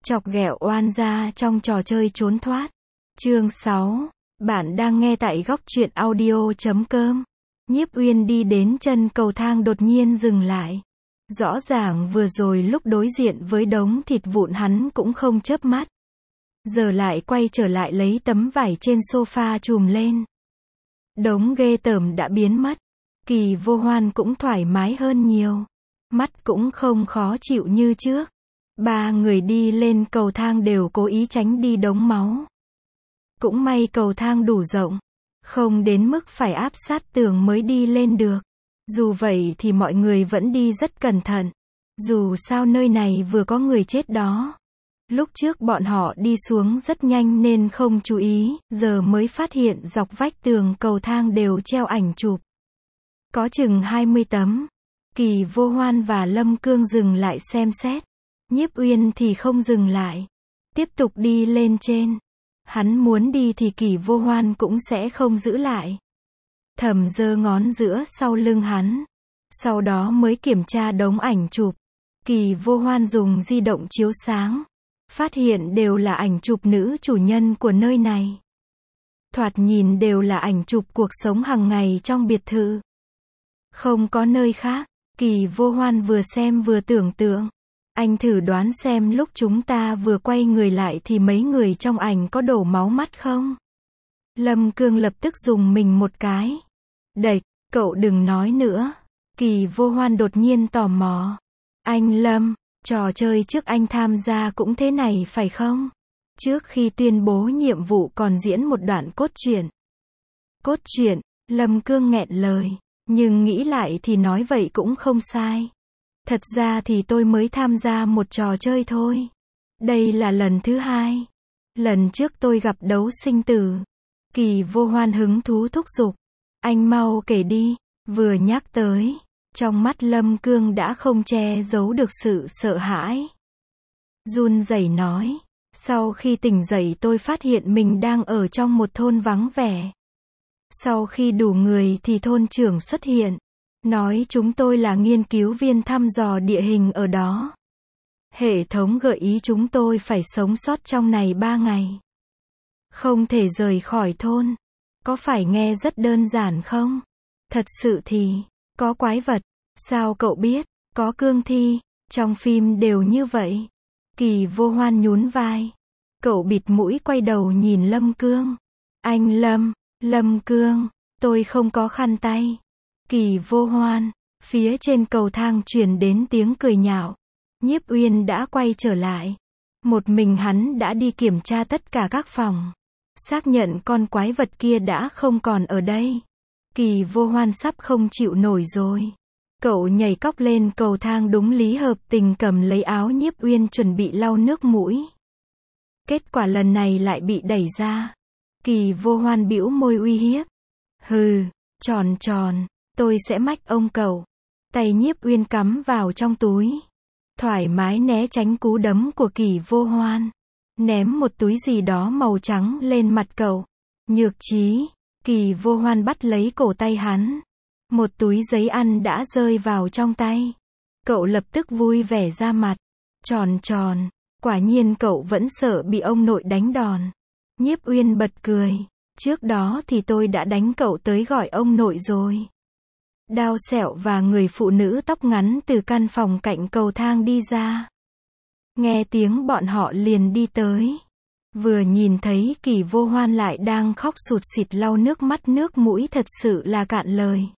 Chọc ghẹo oan gia trong trò chơi trốn thoát. Chương 6. Bạn đang nghe tại góc truyện audio.com. Nhiếp Uyên đi đến chân cầu thang đột nhiên dừng lại. Rõ ràng vừa rồi lúc đối diện với đống thịt vụn hắn cũng không chớp mắt. Giờ lại quay trở lại lấy tấm vải trên sofa trùm lên. Đống ghê tởm đã biến mất. Kỳ Vô Hoan cũng thoải mái hơn nhiều. Mắt cũng không khó chịu như trước. Ba người đi lên cầu thang đều cố ý tránh đi đống máu. Cũng may cầu thang đủ rộng, không đến mức phải áp sát tường mới đi lên được. Dù vậy thì mọi người vẫn đi rất cẩn thận. Dù sao nơi này vừa có người chết đó. Lúc trước bọn họ đi xuống rất nhanh nên không chú ý, giờ mới phát hiện dọc vách tường cầu thang đều treo ảnh chụp. Có chừng 20 tấm. Kỳ Vô Hoan và Lâm Cương dừng lại xem xét. Nhiếp Uyên thì không dừng lại. Tiếp tục đi lên trên. Hắn muốn đi thì Kỳ Vô Hoan cũng sẽ không giữ lại. Thầm giơ ngón giữa sau lưng hắn. Sau đó mới kiểm tra đống ảnh chụp. Kỳ Vô Hoan dùng di động chiếu sáng. Phát hiện đều là ảnh chụp nữ chủ nhân của nơi này. Thoạt nhìn đều là ảnh chụp cuộc sống hàng ngày trong biệt thự. Không có nơi khác. Kỳ Vô Hoan vừa xem vừa tưởng tượng. Anh thử đoán xem lúc chúng ta vừa quay người lại thì mấy người trong ảnh có đổ máu mắt không? Lâm Cương lập tức dùng mình một cái. Đệch, cậu đừng nói nữa. Kỳ Vô Hoan đột nhiên tò mò. Anh Lâm, trò chơi trước anh tham gia cũng thế này phải không? Trước khi tuyên bố nhiệm vụ còn diễn một đoạn cốt truyện. Cốt truyện, Lâm Cương nghẹn lời. Nhưng nghĩ lại thì nói vậy cũng không sai. Thật ra thì tôi mới tham gia một trò chơi thôi. Đây là lần thứ 2. Lần trước tôi gặp đấu sinh tử. Kỳ Vô Hoan hứng thú thúc giục. Anh mau kể đi. Vừa nhắc tới, trong mắt Lâm Cương đã không che giấu được sự sợ hãi. Run rẩy nói. Sau khi tỉnh dậy tôi phát hiện mình đang ở trong một thôn vắng vẻ. Sau khi đủ người thì thôn trưởng xuất hiện. Nói chúng tôi là nghiên cứu viên thăm dò địa hình ở đó. Hệ thống gợi ý chúng tôi phải sống sót trong này 3 ngày. Không thể rời khỏi thôn. Có phải nghe rất đơn giản không? Thật sự thì, có quái vật. Sao cậu biết? Có cương thi. Trong phim đều như vậy. Kỳ Vô Hoan nhún vai. Cậu bịt mũi quay đầu nhìn Lâm Cương. Anh Lâm, Lâm Cương, tôi không có khăn tay. Kỳ Vô Hoan, phía trên cầu thang truyền đến tiếng cười nhạo. Nhiếp Uyên đã quay trở lại. Một mình hắn đã đi kiểm tra tất cả các phòng. Xác nhận con quái vật kia đã không còn ở đây. Kỳ Vô Hoan sắp không chịu nổi rồi. Cậu nhảy cóc lên cầu thang đúng lý hợp tình cầm lấy áo Nhiếp Uyên chuẩn bị lau nước mũi. Kết quả lần này lại bị đẩy ra. Kỳ Vô Hoan bĩu môi uy hiếp. Hừ, tròn tròn. Tôi sẽ mách ông cậu. Tay Nhiếp Uyên cắm vào trong túi. Thoải mái né tránh cú đấm của Kỳ Vô Hoan. Ném một túi gì đó màu trắng lên mặt cậu. Nhược trí. Kỳ Vô Hoan bắt lấy cổ tay hắn. Một túi giấy ăn đã rơi vào trong tay. Cậu lập tức vui vẻ ra mặt. Tròn tròn. Quả nhiên cậu vẫn sợ bị ông nội đánh đòn. Nhiếp Uyên bật cười. Trước đó thì tôi đã đánh cậu tới gọi ông nội rồi. Đao Sẹo và người phụ nữ tóc ngắn từ căn phòng cạnh cầu thang đi ra. Nghe tiếng bọn họ liền đi tới. Vừa nhìn thấy Kỳ Vô Hoan lại đang khóc sụt sịt lau nước mắt nước mũi thật sự là cạn lời.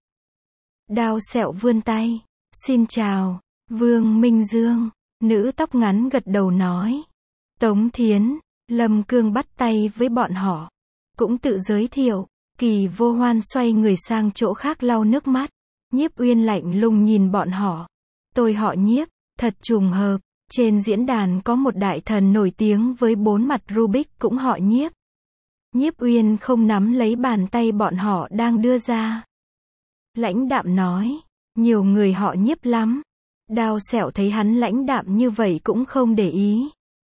Đao Sẹo vươn tay. Xin chào, Vương Minh Dương. Nữ tóc ngắn gật đầu nói. Tống Thiến, Lâm Cương bắt tay với bọn họ. Cũng tự giới thiệu. Kỳ Vô Hoan xoay người sang chỗ khác lau nước mắt. Nhiếp Uyên lạnh lùng nhìn bọn họ. Tôi họ Nhiếp, thật trùng hợp. Trên diễn đàn có một đại thần nổi tiếng với 4 mặt Rubik cũng họ Nhiếp. Nhiếp Uyên không nắm lấy bàn tay bọn họ đang đưa ra. Lãnh đạm nói. Nhiều người họ Nhiếp lắm. Đao Sẹo thấy hắn lãnh đạm như vậy cũng không để ý.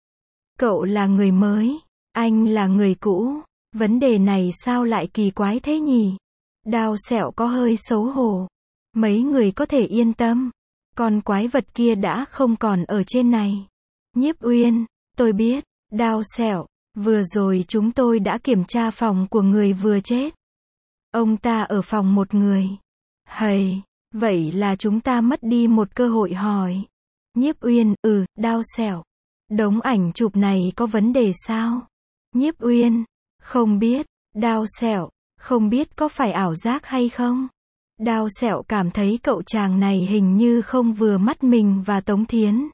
Cậu là người mới. Anh là người cũ. Vấn đề này sao lại kỳ quái thế nhỉ? Đao Sẹo có hơi xấu hổ. Mấy người có thể yên tâm. Con quái vật kia đã không còn ở trên này. Nhiếp Uyên, Tôi biết, đao sẹo, vừa rồi chúng tôi đã kiểm tra phòng của người vừa chết. Ông ta ở phòng một người. Hầy, vậy là chúng ta mất đi một cơ hội hỏi. Nhiếp Uyên, đao sẹo. Đống ảnh chụp này có vấn đề sao? Nhiếp Uyên, không biết, đao sẹo, không biết có phải ảo giác hay không? Đao sẹo cảm thấy cậu chàng này hình như không vừa mắt mình và Tống Thiến.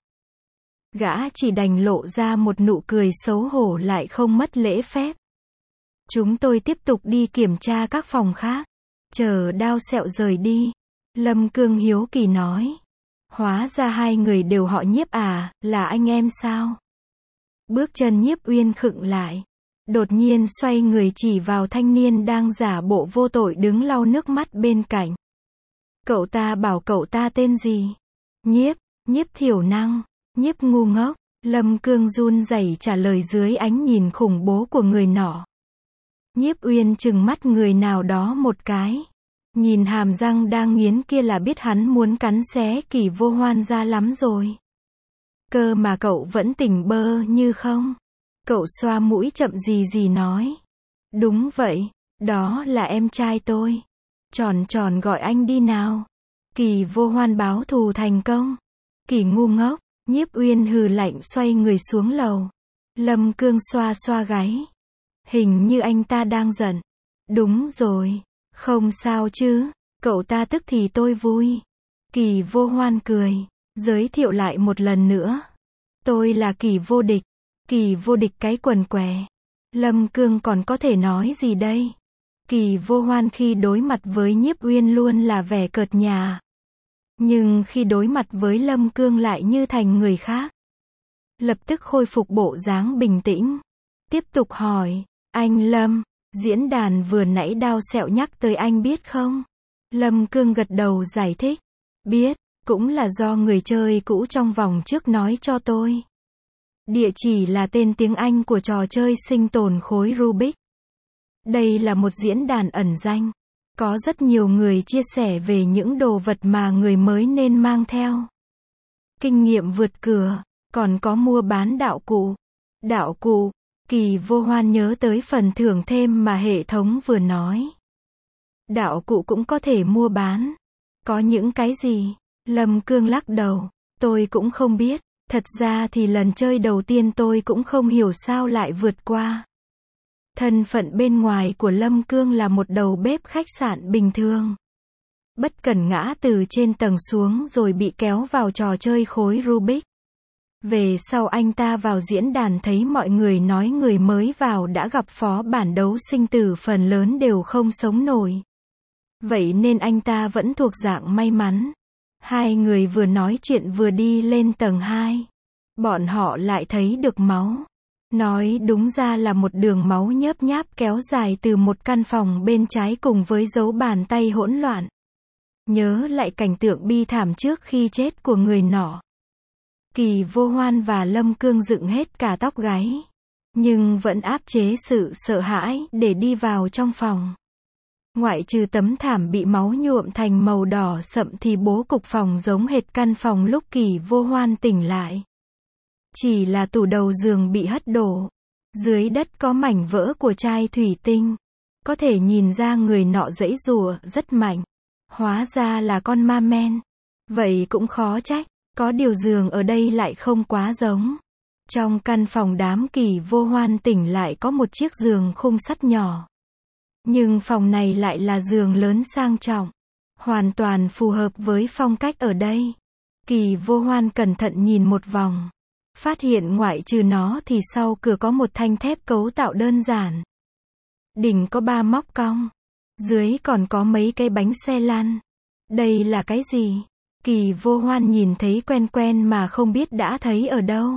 Gã chỉ đành lộ ra một nụ cười xấu hổ lại không mất lễ phép. Chúng tôi tiếp tục đi kiểm tra các phòng khác. Chờ đao sẹo rời đi. Lâm Cương hiếu kỳ nói. Hóa ra hai người đều họ Nhiếp à, là anh em sao? Bước chân Nhiếp Uyên khựng lại. Đột nhiên xoay người chỉ vào thanh niên đang giả bộ vô tội đứng lau nước mắt bên cạnh. Cậu ta bảo cậu ta tên gì? Nhiếp thiểu năng, Nhiếp ngu ngốc. Lâm Cương run rẩy trả lời dưới ánh nhìn khủng bố của người nọ. Nhiếp Uyên trừng mắt người nào đó một cái. Nhìn hàm răng đang nghiến kia là biết hắn muốn cắn xé Kỳ Vô Hoan ra lắm rồi. Cơ mà cậu vẫn tỉnh bơ như không. Cậu xoa mũi chậm gì nói. Đúng vậy, đó là em trai tôi. Tròn gọi anh đi nào. Kỳ Vô Hoan báo thù thành công. Kỳ ngu ngốc. Nhiếp Uyên hừ lạnh xoay người xuống lầu. Lâm Cương xoa xoa gáy. Hình như anh ta đang giận. Đúng rồi. Không sao chứ. Cậu ta tức thì tôi vui. Kỳ Vô Hoan cười. Giới thiệu lại một lần nữa. Tôi là Kỳ Vô Địch. Kỳ Vô Địch cái quần què. Lâm Cương còn có thể nói gì đây? Kỳ Vô Hoan khi đối mặt với Nhiếp Uyên luôn là vẻ cợt nhả. Nhưng khi đối mặt với Lâm Cương lại như thành người khác. Lập tức khôi phục bộ dáng bình tĩnh. Tiếp tục hỏi, anh Lâm, diễn đàn vừa nãy đao sẹo nhắc tới anh biết không? Lâm Cương gật đầu giải thích. Biết, cũng là do người chơi cũ trong vòng trước nói cho tôi. Địa chỉ là tên tiếng Anh của trò chơi sinh tồn khối Rubik. Đây là một diễn đàn ẩn danh. Có rất nhiều người chia sẻ về những đồ vật mà người mới nên mang theo. Kinh nghiệm vượt cửa, còn có mua bán đạo cụ. Đạo cụ, Kỳ Vô Hoan nhớ tới phần thưởng thêm mà hệ thống vừa nói. Đạo cụ cũng có thể mua bán. Có những cái gì? Lâm Cương lắc đầu. Tôi cũng không biết. Thật ra thì lần chơi đầu tiên tôi cũng không hiểu sao lại vượt qua. Thân phận bên ngoài của Lâm Cương là một đầu bếp khách sạn bình thường. Bất cẩn ngã từ trên tầng xuống rồi bị kéo vào trò chơi khối Rubik. Về sau anh ta vào diễn đàn thấy mọi người nói người mới vào đã gặp phó bản đấu sinh tử phần lớn đều không sống nổi. Vậy nên anh ta vẫn thuộc dạng may mắn. Hai người vừa nói chuyện vừa đi lên tầng 2. Bọn họ lại thấy được máu. Nói đúng ra là một đường máu nhớp nháp kéo dài từ một căn phòng bên trái cùng với dấu bàn tay hỗn loạn. Nhớ lại cảnh tượng bi thảm trước khi chết của người nọ. Kỳ Vô Hoan và Lâm Cương dựng hết cả tóc gáy. Nhưng vẫn áp chế sự sợ hãi để đi vào trong phòng. Ngoại trừ tấm thảm bị máu nhuộm thành màu đỏ sậm thì bố cục phòng giống hệt căn phòng lúc Kỳ Vô Hoan tỉnh lại. Chỉ là tủ đầu giường bị hất đổ. Dưới đất có mảnh vỡ của chai thủy tinh. Có thể nhìn ra người nọ giãy giụa rất mạnh. Hóa ra là con ma men. Vậy cũng khó trách. Có điều giường ở đây lại không quá giống. Trong căn phòng đám Kỳ Vô Hoan tỉnh lại có một chiếc giường khung sắt nhỏ. Nhưng phòng này lại là giường lớn sang trọng. Hoàn toàn phù hợp với phong cách ở đây. Kỳ Vô Hoan cẩn thận nhìn một vòng. Phát hiện ngoại trừ nó thì sau cửa có một thanh thép cấu tạo đơn giản. Đỉnh có 3 móc cong. Dưới còn có mấy cái bánh xe lăn. Đây là cái gì? Kỳ Vô Hoan nhìn thấy quen quen mà không biết đã thấy ở đâu.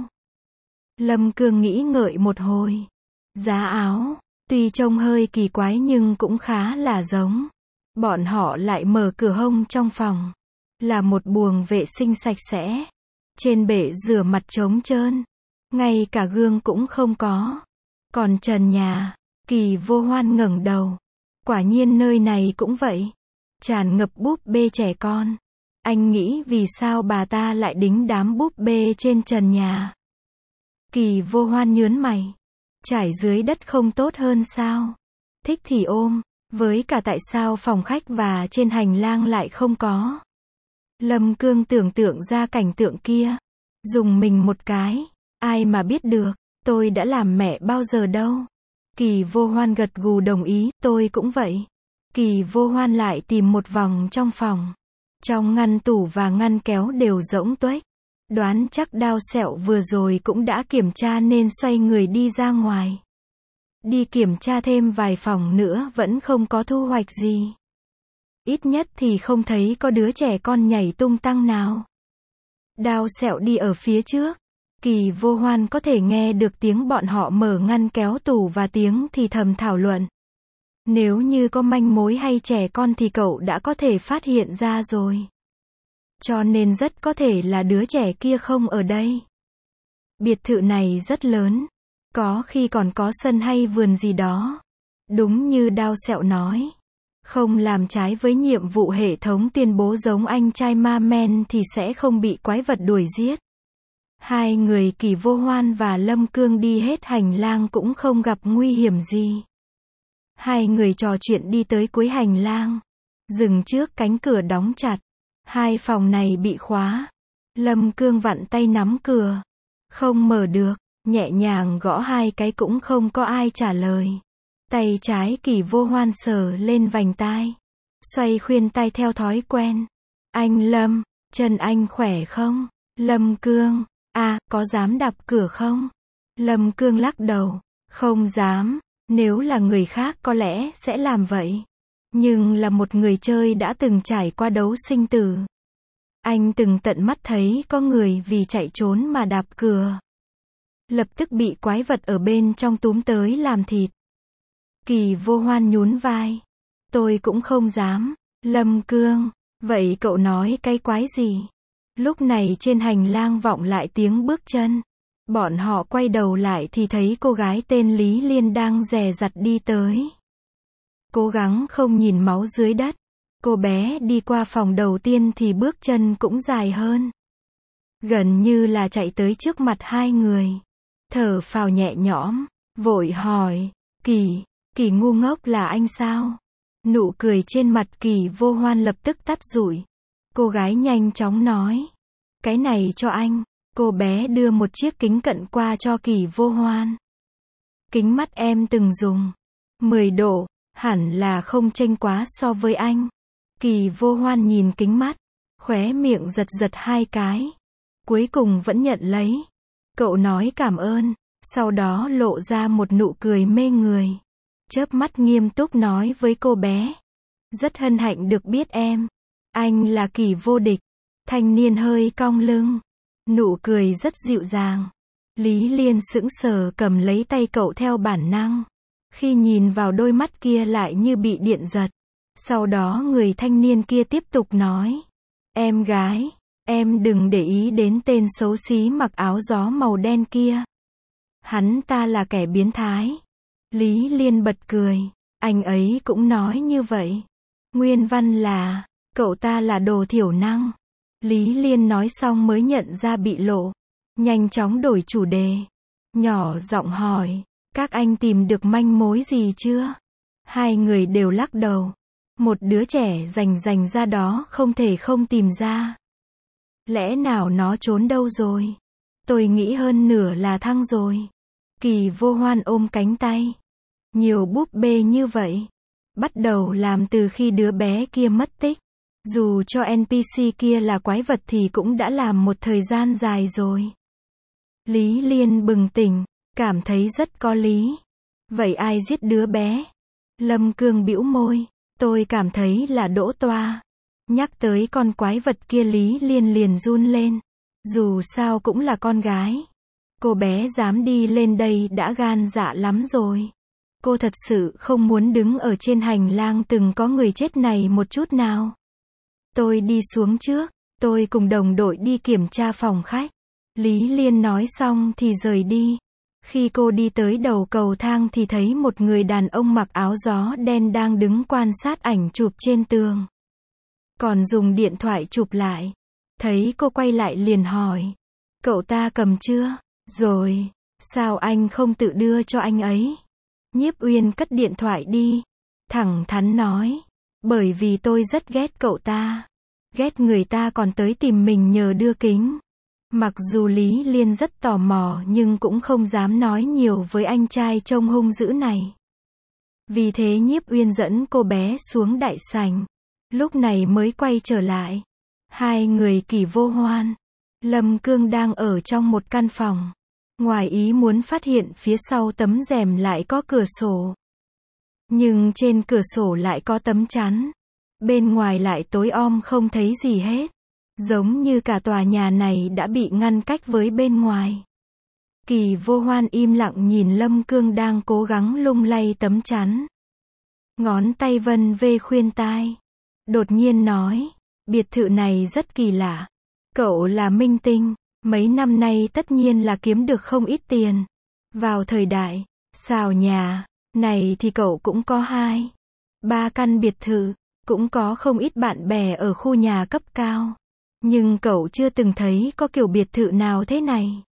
Lâm Cương nghĩ ngợi một hồi. Giá áo. Tuy trông hơi kỳ quái nhưng cũng khá là giống. Bọn họ lại mở cửa hông trong phòng. Là một buồng vệ sinh sạch sẽ. Trên bể rửa mặt trống trơn. Ngay cả gương cũng không có. Còn trần nhà. Kỳ Vô Hoan ngẩng đầu. Quả nhiên nơi này cũng vậy. Tràn ngập búp bê trẻ con. Anh nghĩ vì sao bà ta lại đính đám búp bê trên trần nhà. Kỳ Vô Hoan nhớn mày. Trải dưới đất không tốt hơn sao? Thích thì ôm, với cả tại sao phòng khách và trên hành lang lại không có? Lâm Cương tưởng tượng ra cảnh tượng kia. Dùng mình một cái. Ai mà biết được, tôi đã làm mẹ bao giờ đâu. Kỳ Vô Hoan gật gù đồng ý, tôi cũng vậy. Kỳ Vô Hoan lại tìm một vòng trong phòng. Trong ngăn tủ và ngăn kéo đều rỗng tuếch. Đoán chắc Đao Sẹo vừa rồi cũng đã kiểm tra nên xoay người đi ra ngoài. Đi kiểm tra thêm vài phòng nữa vẫn không có thu hoạch gì. Ít nhất thì không thấy có đứa trẻ con nhảy tung tăng nào. Đao Sẹo đi ở phía trước. Kỳ Vô Hoan có thể nghe được tiếng bọn họ mở ngăn kéo tủ và tiếng thì thầm thảo luận. Nếu như có manh mối hay trẻ con thì cậu đã có thể phát hiện ra rồi. Cho nên rất có thể là đứa trẻ kia không ở đây. Biệt thự này rất lớn. Có khi còn có sân hay vườn gì đó. Đúng như Đao Sẹo nói. Không làm trái với nhiệm vụ hệ thống tuyên bố giống anh trai ma men thì sẽ không bị quái vật đuổi giết. Hai người Kỳ Vô Hoan và Lâm Cương đi hết hành lang cũng không gặp nguy hiểm gì. Hai người trò chuyện đi tới cuối hành lang. Dừng trước cánh cửa đóng chặt. Hai phòng này bị khóa. Lâm Cương vặn tay nắm cửa. Không mở được. Nhẹ nhàng gõ hai cái cũng không có ai trả lời. Tay trái Kỳ Vô Hoan sờ lên vành tai. Xoay khuyên tai theo thói quen. Anh Lâm, chân anh khỏe không? Lâm Cương, có dám đập cửa không? Lâm Cương lắc đầu. Không dám, nếu là người khác có lẽ sẽ làm vậy. Nhưng là một người chơi đã từng trải qua đấu sinh tử. Anh từng tận mắt thấy có người vì chạy trốn mà đạp cửa. Lập tức bị quái vật ở bên trong túm tới làm thịt. Kỳ Vô Hoan nhún vai. Tôi cũng không dám. Lâm Cương, vậy cậu nói cái quái gì? Lúc này trên hành lang vọng lại tiếng bước chân. Bọn họ quay đầu lại thì thấy cô gái tên Lý Liên đang dè dặt đi tới. Cố gắng không nhìn máu dưới đất. Cô bé đi qua phòng đầu tiên thì bước chân cũng dài hơn. Gần như là chạy tới trước mặt hai người. Thở phào nhẹ nhõm, vội hỏi, Kỳ ngu ngốc là anh sao? Nụ cười trên mặt Kỳ Vô Hoan lập tức tắt rụi. Cô gái nhanh chóng nói, cái này cho anh. Cô bé đưa một chiếc kính cận qua cho Kỳ Vô Hoan. Kính mắt em từng dùng. 10 độ, hẳn là không chênh quá so với anh. Kỳ Vô Hoan nhìn kính mắt, khóe miệng giật giật hai cái. Cuối cùng vẫn nhận lấy. Cậu nói cảm ơn, sau đó lộ ra một nụ cười mê người. Chớp mắt nghiêm túc nói với cô bé. Rất hân hạnh được biết em. Anh là Kỳ vô địch. Thanh niên hơi cong lưng. Nụ cười rất dịu dàng. Lý Liên sững sờ cầm lấy tay cậu theo bản năng. Khi nhìn vào đôi mắt kia lại như bị điện giật. Sau đó người thanh niên kia tiếp tục nói. Em gái, em đừng để ý đến tên xấu xí mặc áo gió màu đen kia. Hắn ta là kẻ biến thái. Lý Liên bật cười. Anh ấy cũng nói như vậy. Nguyên văn là, cậu ta là đồ thiểu năng. Lý Liên nói xong mới nhận ra bị lộ. Nhanh chóng đổi chủ đề. Nhỏ giọng hỏi, các anh tìm được manh mối gì chưa? Hai người đều lắc đầu. Một đứa trẻ rành ra đó không thể không tìm ra. Lẽ nào nó trốn đâu rồi? Tôi nghĩ hơn nửa là thăng rồi. Kỳ Vô Hoan ôm cánh tay. Nhiều búp bê như vậy. Bắt đầu làm từ khi đứa bé kia mất tích. Dù cho NPC kia là quái vật thì cũng đã làm một thời gian dài rồi. Lý Liên bừng tỉnh, cảm thấy rất có lý. Vậy ai giết đứa bé? Lâm Cương bĩu môi. Tôi cảm thấy là Đỗ Toa. Nhắc tới con quái vật kia Lý Liên liền run lên. Dù sao cũng là con gái. Cô bé dám đi lên đây đã gan dạ lắm rồi. Cô thật sự không muốn đứng ở trên hành lang từng có người chết này một chút nào. Tôi đi xuống trước. Tôi cùng đồng đội đi kiểm tra phòng khách. Lý Liên nói xong thì rời đi. Khi cô đi tới đầu cầu thang thì thấy một người đàn ông mặc áo gió đen đang đứng quan sát ảnh chụp trên tường. Còn dùng điện thoại chụp lại. Thấy cô quay lại liền hỏi. Cậu ta cầm chưa? Rồi. Sao anh không tự đưa cho anh ấy? Nhiếp Uyên cất điện thoại đi. Thẳng thắn nói. Bởi vì tôi rất ghét cậu ta. Ghét người ta còn tới tìm mình nhờ đưa kính. Mặc dù Lý Liên rất tò mò nhưng cũng không dám nói nhiều với anh trai trông hung dữ này. Vì thế Nhiếp Uyên dẫn cô bé xuống đại sảnh. Lúc này mới quay trở lại. Hai người Kỳ Vô Hoan, Lâm Cương đang ở trong một căn phòng. Ngoài ý muốn phát hiện phía sau tấm rèm lại có cửa sổ. Nhưng trên cửa sổ lại có tấm chắn. Bên ngoài lại tối om không thấy gì hết. Giống như cả tòa nhà này đã bị ngăn cách với bên ngoài. Kỳ Vô Hoan im lặng nhìn Lâm Cương đang cố gắng lung lay tấm chắn. Ngón tay vân vê khuyên tai. Đột nhiên nói, biệt thự này rất kỳ lạ. Cậu là minh tinh, mấy năm nay tất nhiên là kiếm được không ít tiền. Vào thời đại, xào nhà, này thì cậu cũng có 2-3 căn biệt thự, cũng có không ít bạn bè ở khu nhà cấp cao. Nhưng cậu chưa từng thấy có kiểu biệt thự nào thế này.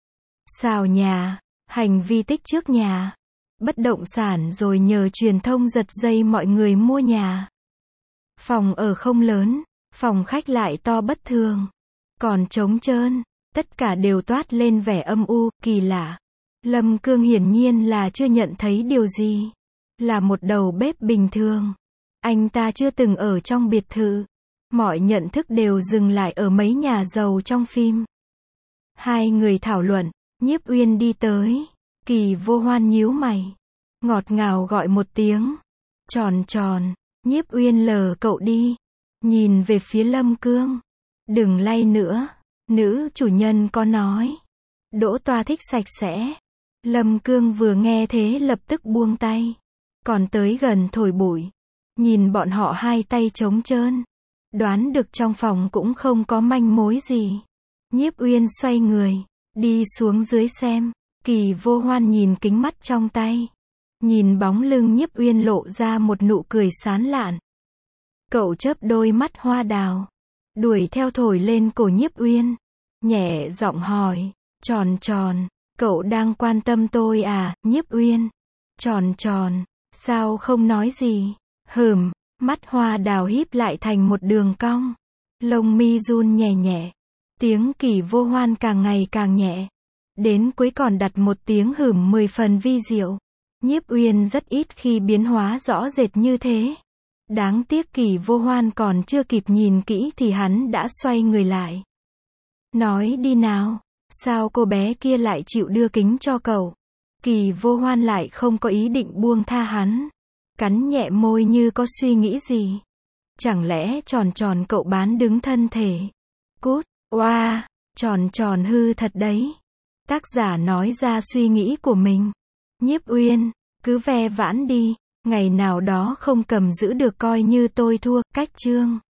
Xào nhà, hành vi tích trước nhà, bất động sản rồi nhờ truyền thông giật dây mọi người mua nhà. Phòng ở không lớn, phòng khách lại to bất thường. Còn trống trơn, tất cả đều toát lên vẻ âm u, kỳ lạ. Lâm Cương hiển nhiên là chưa nhận thấy điều gì. Là một đầu bếp bình thường. Anh ta chưa từng ở trong biệt thự. Mọi nhận thức đều dừng lại ở mấy nhà giàu trong phim. Hai người thảo luận, Nhiếp Uyên đi tới. Kỳ Vô Hoan nhíu mày. Ngọt ngào gọi một tiếng. Tròn tròn, Nhiếp Uyên lờ cậu đi. Nhìn về phía Lâm Cương. Đừng lay nữa. Nữ chủ nhân có nói. Đỗ Toa thích sạch sẽ. Lâm Cương vừa nghe thế lập tức buông tay. Còn tới gần thổi bụi. Nhìn bọn họ hai tay trống trơn. Đoán được trong phòng cũng không có manh mối gì. Nhiếp Uyên xoay người. Đi xuống dưới xem. Kỳ Vô Hoan nhìn kính mắt trong tay. Nhìn bóng lưng Nhiếp Uyên lộ ra một nụ cười sán lạn. Cậu chớp đôi mắt hoa đào. Đuổi theo thổi lên cổ Nhiếp Uyên. Nhẹ giọng hỏi. Tròn tròn, cậu đang quan tâm tôi à, Nhiếp Uyên? Tròn tròn, sao không nói gì? Mắt hoa đào híp lại thành một đường cong. Lông mi run nhẹ nhẹ. Tiếng Kỳ Vô Hoan càng ngày càng nhẹ. Đến cuối còn đặt một tiếng 10 phần vi diệu. Nhiếp Uyên rất ít khi biến hóa rõ rệt như thế. Đáng tiếc Kỳ Vô Hoan còn chưa kịp nhìn kỹ thì hắn đã xoay người lại. Nói đi nào, sao cô bé kia lại chịu đưa kính cho cậu? Kỳ Vô Hoan lại không có ý định buông tha hắn. Cắn nhẹ môi như có suy nghĩ gì. Chẳng lẽ tròn tròn cậu bán đứng thân thể? Cút, oa, tròn tròn hư thật đấy. Tác giả nói ra suy nghĩ của mình. Nhiếp Uyên, cứ ve vãn đi. Ngày nào đó không cầm giữ được coi như tôi thua. Cách chương